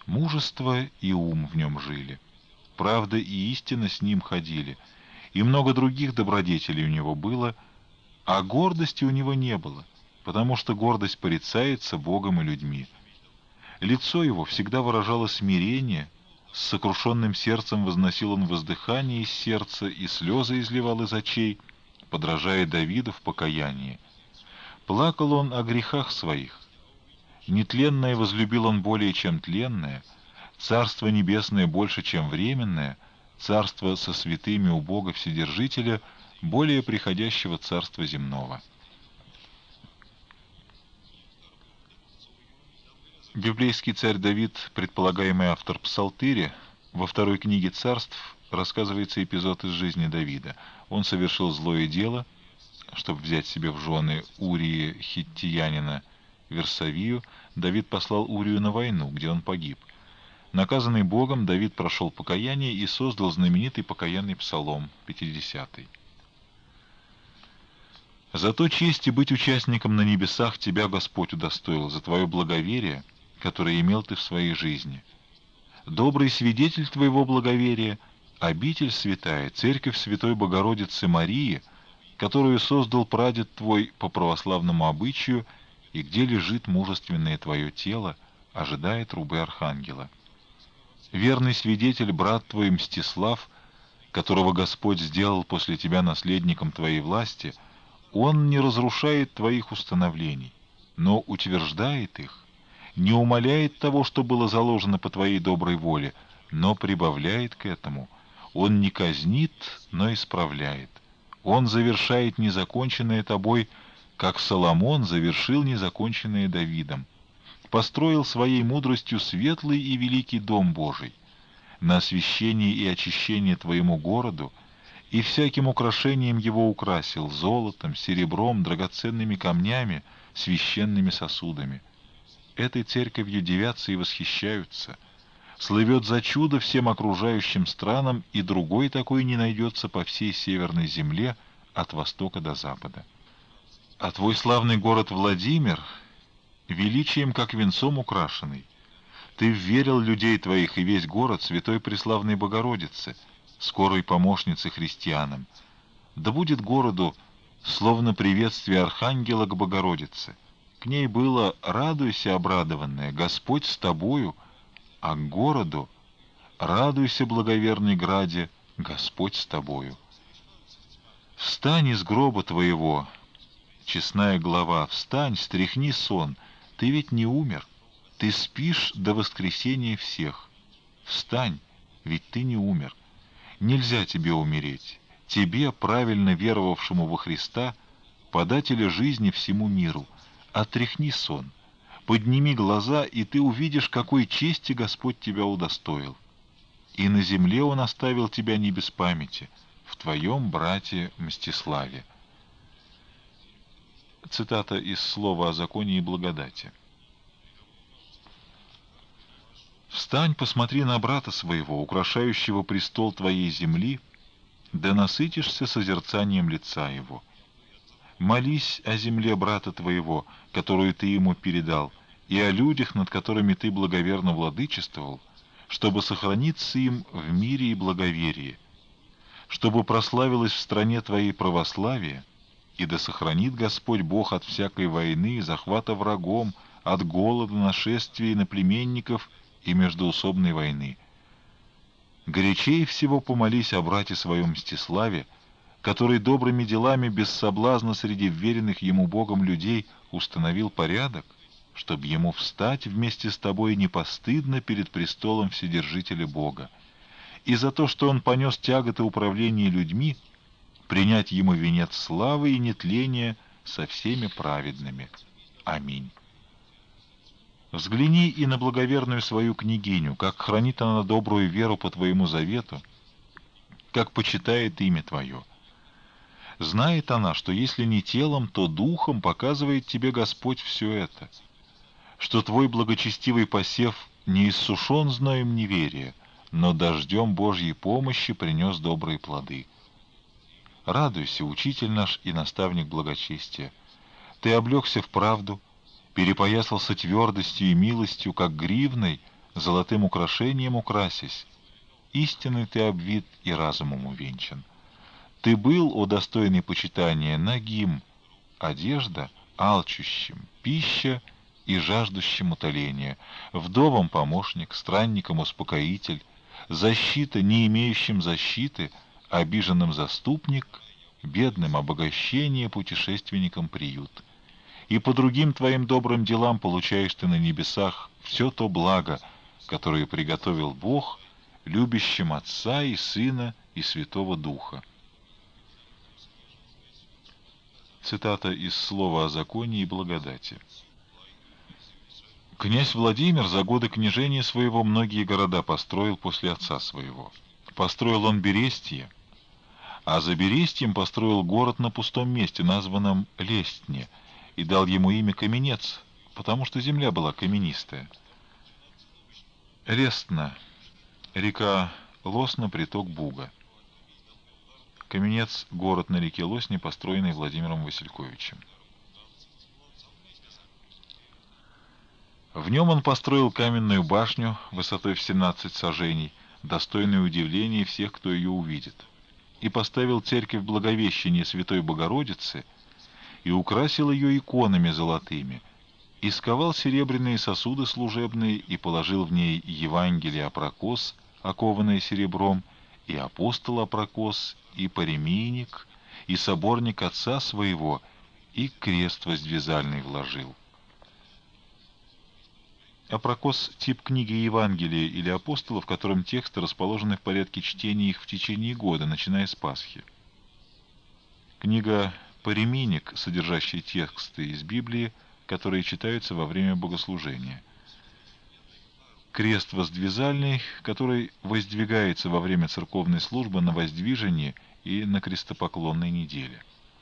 Мужество и ум в нем жили, правда и истина с ним ходили, и много других добродетелей у него было, а гордости у него не было, потому что гордость порицается Богом и людьми. Лицо его всегда выражало смирение, с сокрушенным сердцем возносил он воздыхание из сердца и слезы изливал из очей, подражая Давиду в покаянии. Плакал он о грехах своих. Нетленное возлюбил он более, чем тленное, Царство Небесное больше, чем временное, Царство со святыми у Бога Вседержителя, более приходящего Царства земного. Библейский царь Давид, предполагаемый автор Псалтыри, во второй книге Царств рассказывается эпизод из жизни Давида. Он совершил злое дело, чтобы взять себе в жены Урии хиттиянина Версавию. Давид послал Урию на войну, где он погиб. Наказанный Богом, Давид прошел покаяние и создал знаменитый покаянный псалом, 50-й. «Зато чести быть участником на небесах тебя Господь удостоил, за твое благоверие, которое имел ты в своей жизни. Добрый свидетель твоего благоверия, обитель святая, церковь Святой Богородицы Марии, которую создал прадед твой по православному обычаю, и где лежит мужественное твое тело, ожидая трубы архангела. Верный свидетель, брат твой Мстислав, которого Господь сделал после тебя наследником твоей власти, он не разрушает твоих установлений, но утверждает их, не умаляет того, что было заложено по твоей доброй воле, но прибавляет к этому. Он не казнит, но исправляет. Он завершает незаконченное тобой, как Соломон завершил незаконченное Давидом. Построил своей мудростью светлый и великий дом Божий, на освящение и очищение твоему городу, и всяким украшением его украсил золотом, серебром, драгоценными камнями, священными сосудами. Этой церковью дивятся и восхищаются. Слывет за чудо всем окружающим странам, и другой такой не найдется по всей северной земле от востока до запада. А твой славный город Владимир, величием как венцом украшенный, ты вверил людей твоих и весь город Святой Преславной Богородице, скорой помощнице христианам. Да будет городу словно приветствие архангела к Богородице. К ней было «радуйся, обрадованная, Господь с тобою», а к городу «радуйся, благоверный граде, Господь с тобою». Встань из гроба твоего, честная глава, встань, стряхни сон, ты ведь не умер, ты спишь до воскресения всех. Встань, ведь ты не умер. Нельзя тебе умереть. Тебе, правильно веровавшему во Христа, подателя жизни всему миру, отряхни сон, подними глаза, и ты увидишь, какой чести Господь тебя удостоил. И на земле Он оставил тебя не без памяти, в твоем брате Мстиславе. Цитата из слова о законе и благодати. «Встань, посмотри на брата своего, украшающего престол твоей земли, да насытишься созерцанием лица его. Молись о земле брата твоего, которую ты ему передал, и о людях, над которыми ты благоверно владычествовал, чтобы сохраниться им в мире и благоверии, чтобы прославилось в стране твоей православие, и да сохранит Господь Бог от всякой войны, захвата врагом, от голода, нашествия и наплеменников и междоусобной войны. Горячей всего помолись о брате своем Мстиславе, который добрыми делами без соблазна среди веренных ему Богом людей установил порядок, чтобы ему встать вместе с тобой непостыдно перед престолом Вседержителя Бога, и за то, что он понес тяготы управления людьми, принять ему венец славы и нетления со всеми праведными. Аминь. Взгляни и на благоверную свою княгиню, как хранит она добрую веру по твоему завету, как почитает имя твое. Знает она, что если не телом, то духом показывает тебе Господь все это, что твой благочестивый посев не иссушен зноем неверия, но дождем Божьей помощи принес добрые плоды. Радуйся, учитель наш и наставник благочестия. Ты облегся в правду, перепоясался твердостью и милостью, как гривной, золотым украшением украсись, истиной ты обвит и разумом увенчан. Ты был, о достойный почитания, нагим, одежда алчущим, пища и жаждущим утоления, вдовам помощник, странникам успокоитель, защита не имеющим защиты, обиженным заступник, бедным обогащение, путешественникам приют. И по другим твоим добрым делам получаешь ты на небесах все то благо, которое приготовил Бог любящим Отца и Сына и Святого Духа. Цитата из Слова о законе и благодати. Князь Владимир за годы княжения своего многие города построил после отца своего. Построил он Берестье, а за Берестьем построил город на пустом месте, названном Лестне, и дал ему имя Каменец, потому что земля была каменистая. Лестна, река Лосна, приток Буга. Каменец — город на реке Лосне, построенный Владимиром Васильковичем. В нем он построил каменную башню высотой в 17 саженей, достойную удивления всех, кто ее увидит, и поставил церковь Благовещения Святой Богородицы, и украсил ее иконами золотыми, и сковал серебряные сосуды служебные, и положил в ней Евангелие Опрокос, окованное серебром, и апостол Опрокос, и паремийник, и соборник отца своего, и крест воздвизальный вложил. Опрокос — тип книги Евангелия или апостола, в котором тексты расположены в порядке чтения их в течение года, начиная с Пасхи. Книга «Паремийник», содержащая тексты из Библии, которые читаются во время богослужения. Крест воздвизальный, который воздвигается во время церковной службы на воздвижении и на крестопоклонной неделе.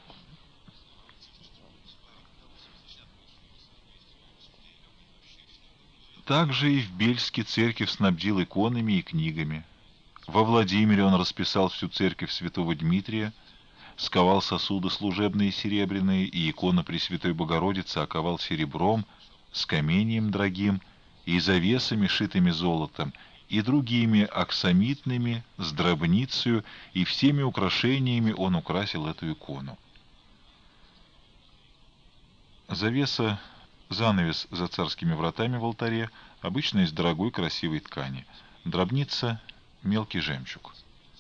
Также и в Бельске церковь снабдил иконами и книгами. Во Владимире он расписал всю церковь святого Дмитрия, сковал сосуды служебные серебряные, и икону Пресвятой Богородицы оковал серебром, с каменьем дорогим, и завесами, шитыми золотом, и другими аксамитными, с дробницею, и всеми украшениями он украсил эту икону. Завеса — занавес за царскими вратами в алтаре, обычно из дорогой красивой ткани. Дробница — мелкий жемчуг.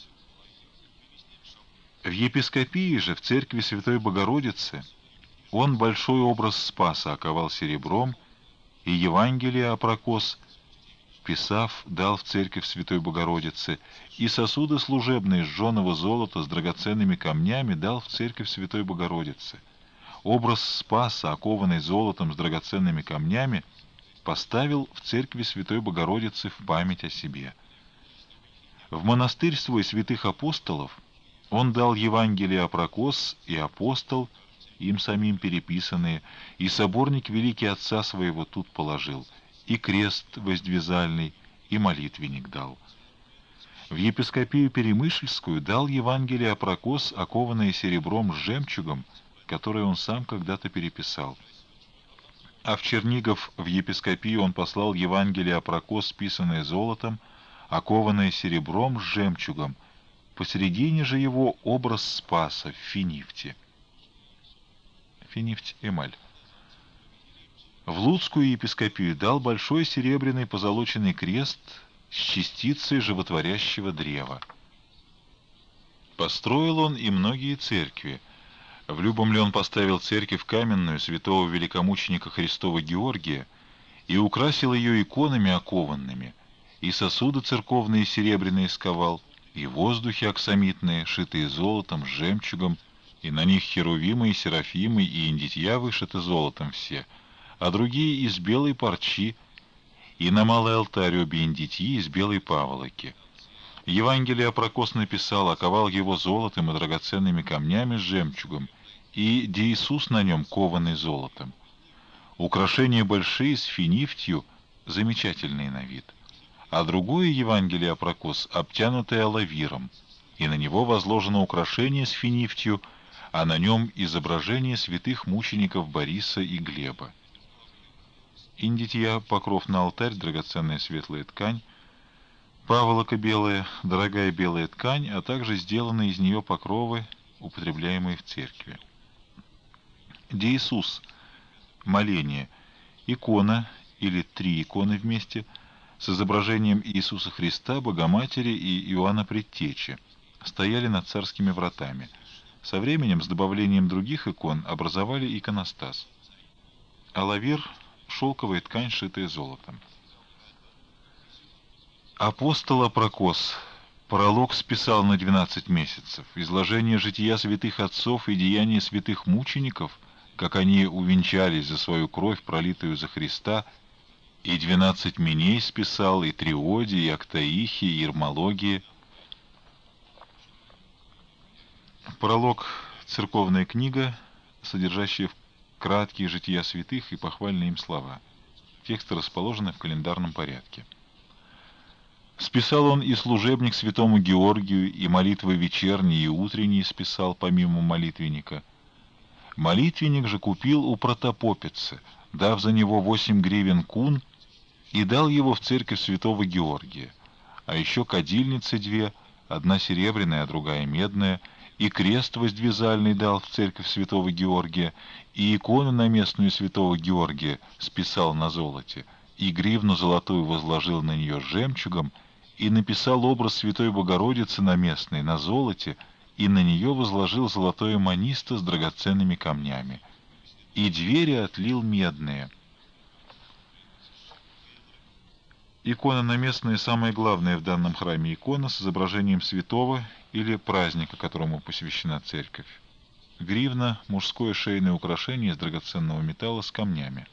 В епископии же, в церкви Святой Богородицы, он большой образ Спаса оковал серебром, и Евангелие Опрокос, писав, дал в церковь Святой Богородицы, и сосуды служебные сжженного золота с драгоценными камнями дал в церковь Святой Богородицы. Образ Спаса, окованный золотом с драгоценными камнями, поставил в церкви Святой Богородицы в память о себе. В монастырь свой святых апостолов он дал Евангелие Опрокос и апостол, им самим переписанные, и соборник великий отца своего тут положил, и крест воздвизальный, и молитвенник дал. В епископию Перемышльскую дал Евангелие Опрокос, окованное серебром с жемчугом, которое он сам когда-то переписал. А в Чернигов в епископию он послал Евангелие Опрокос, списанное золотом, окованное серебром с жемчугом, посередине же его образ Спаса в финифте. Финифть — эмаль. В Луцкую епископию дал большой серебряный позолоченный крест с частицей животворящего древа. Построил он и многие церкви. В Любомле он поставил церковь каменную святого великомученика Христова Георгия и украсил ее иконами окованными, и сосуды церковные серебряные сковал, и воздухи аксамитные, шитые золотом, с жемчугом, и на них херувимы и серафимы и индитья вышиты золотом все, а другие из белой парчи, и на малый алтарь обе индитьи из белой паволоки. Евангелие Опрокос написал, оковал его золотом и драгоценными камнями с жемчугом, и Иисус на нем кованный золотом. Украшения большие с финифтью, замечательные на вид. А другое Евангелие Опрокос обтянутое лавиром, и на него возложено украшение с финифтью, а на нем изображение святых мучеников Бориса и Глеба. Индитья, покров на алтарь, драгоценная светлая ткань, паволока белая, дорогая белая ткань, а также сделанные из нее покровы, употребляемые в церкви. Де Иисус, моление, икона или три иконы вместе с изображением Иисуса Христа, Богоматери и Иоанна Предтечи, стояли над царскими вратами. Со временем, с добавлением других икон, образовали иконостас. Алавир — шелковая ткань, шитая золотом. Апостола Прокос пролог списал на 12 месяцев. Изложение жития святых отцов и деяния святых мучеников, как они увенчались за свою кровь, пролитую за Христа, и 12 миней списал, и триодии, и октаихи, и ирмологии. Пролог — церковная книга, содержащая краткие жития святых и похвальные им слова. Тексты расположены в календарном порядке. Списал он и служебник святому Георгию, и молитвы вечерние и утренние списал, помимо молитвенника. Молитвенник же купил у протопопицы, дав за него 8 гривен кун, и дал его в церковь святого Георгия. А еще кадильницы 2, одна серебряная, а другая медная, и крест воздвизальный дал в церковь святого Георгия, и икону наместную святого Георгия списал на золоте, и гривну золотую возложил на нее с жемчугом, и написал образ Святой Богородицы наместной на золоте, и на нее возложил золотое манисто с драгоценными камнями. И двери отлил медные. Икона наместная — самая главная в данном храме икона с изображением святого или праздника, которому посвящена церковь. Гривна — мужское шейное украшение из драгоценного металла с камнями.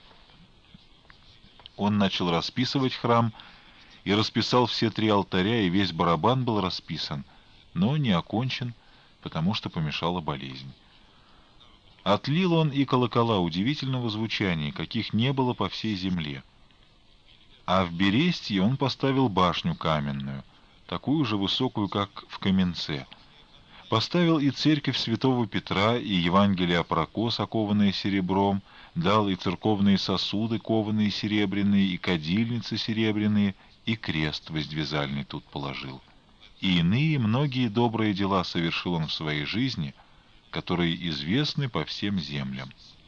Он начал расписывать храм и расписал все 3 алтаря, и весь барабан был расписан, но не окончен, потому что помешала болезнь. Отлил он и колокола удивительного звучания, каких не было по всей земле. А в Берестье он поставил башню каменную, такую же высокую, как в Каменце. Поставил и церковь святого Петра, и Евангелие о Прокос, окованное серебром, дал и церковные сосуды, кованые серебряные, и кадильницы серебряные, и крест воздвизальный тут положил. И иные многие добрые дела совершил он в своей жизни, которые известны по всем землям.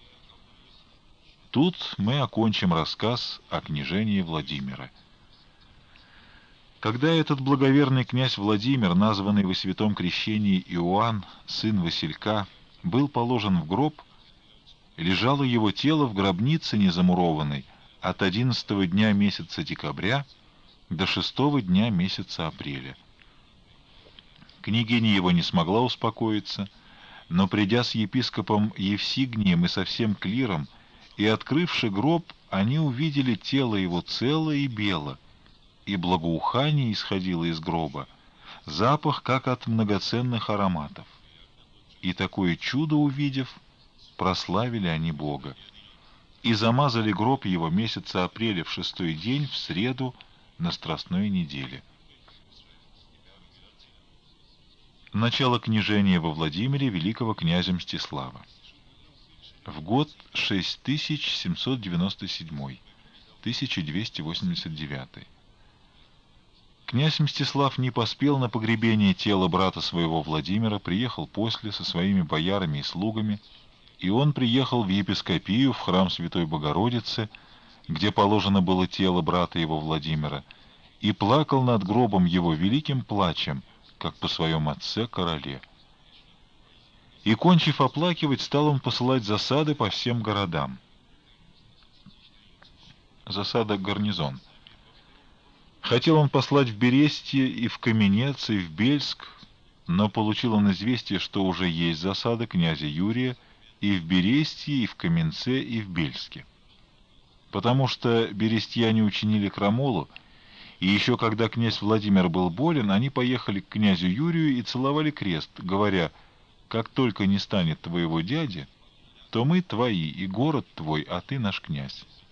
Тут мы окончим рассказ о княжении Владимира. Когда этот благоверный князь Владимир, названный во святом крещении Иоанн, сын Василька, был положен в гроб, лежало его тело в гробнице незамурованной от 11 дня месяца декабря до 6 дня месяца апреля. Княгиня его не смогла успокоиться, но, придя с епископом Евсигнием и со всем клиром, и открывши гроб, они увидели тело его цело и бело, и благоухание исходило из гроба, запах, как от многоценных ароматов. И такое чудо увидев, прославили они Бога. И замазали гроб его месяца апреля в 6-й день, в среду, на Страстной неделе. Начало княжения во Владимире великого князя Мстислава. В год 6797, 1289. Князь Мстислав не поспел на погребение тела брата своего Владимира, приехал после со своими боярами и слугами, и он приехал в епископию, в храм Святой Богородицы, где положено было тело брата его Владимира, и плакал над гробом его великим плачем, как по своем отце короле. И, кончив оплакивать, стал он посылать засады по всем городам. Засада — гарнизон. Хотел он послать в Берестье и в Каменец, и в Бельск, но получил он известие, что уже есть засада князя Юрия и в Берестье, и в Каменце, и в Бельске. Потому что берестьяне учинили крамолу, и еще когда князь Владимир был болен, они поехали к князю Юрию и целовали крест, говоря: «Как только не станет твоего дяди, то мы твои, и город твой, а ты наш князь».